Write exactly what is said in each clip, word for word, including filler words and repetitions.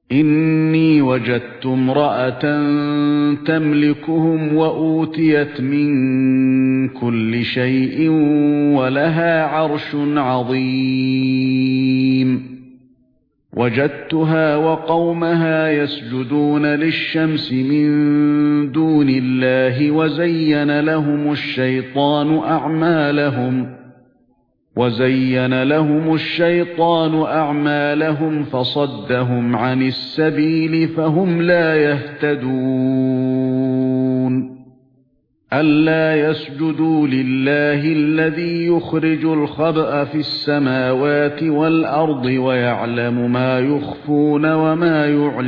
إِنِّي وَجَدتُّ امْرَأَةً تَمْلِكُهُمْ وَأُوتِيَتْ مِنْ كُلِّ شَيْءٍ وَلَهَا عَرْشٌ عَظِيمٌ وَجَدتُّهَا وَقَوْمَهَا يَسْجُدُونَ لِلشَّمْسِ مِنْ دُونِ اللَّهِ وَزَيَّنَ لَهُمُ الشَّيْطَانُ أَعْمَالَهُمْ وَزَيَّنَ لَهُمُ الشَّيْطَانُ أَعْمَالَهُمْ فَصَدَّهُمْ عَنِ السَّبِيلِ فَهُمْ لَا يَهْتَدُونَ أَلَّا يَسْجُدُوا لِلَّهِ الَّذِي يُخْرِجُ الْخَبْءَ فِي السَّمَاوَاتِ وَالْأَرْضِ وَيَعْلَمُ مَا يُخْفُونَ وَمَا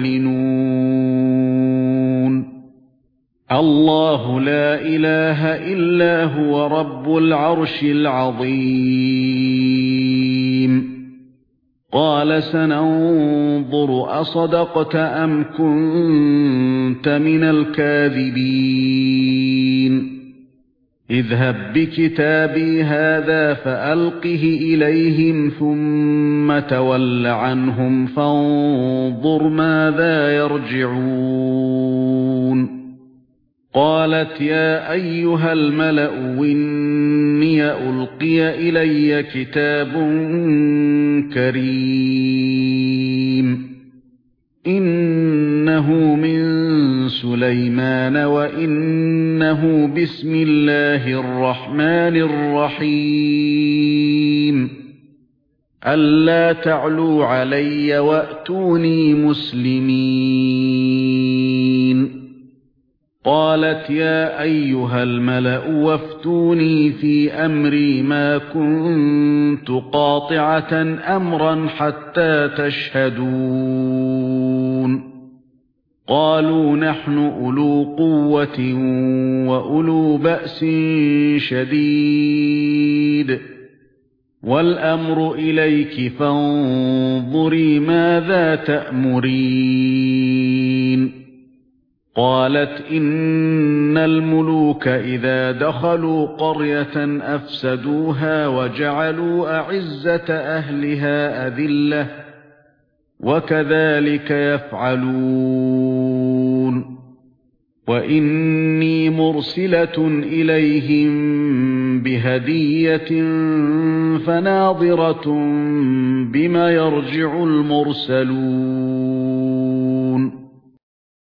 يُعْلِنُونَ اللَّهُ لا إله إلا هو رب العرش العظيم قال سننظر أصدقت أم كنت من الكاذبين اذهب بكتابي هذا فألقه إليهم ثم تول عنهم فانظر ماذا يرجعون قالت يا أيها الملأ إني ألقي إلي كتاب كريم إنه من سليمان وإنه بسم الله الرحمن الرحيم ألا تعلوا علي وأتوني مسلمين قالت يا أيها الملأ وافتوني في أمري ما كنت قاطعة أمرا حتى تشهدون قالوا نحن أولو قوة وأولو بأس شديد والأمر إليك فانظري ماذا تأمرين قالت إن الملوك إذا دخلوا قرية أفسدوها وجعلوا أعزة أهلها أذلة وكذلك يفعلون وإني مرسلة إليهم بهدية فناظرة بما يرجع المرسلون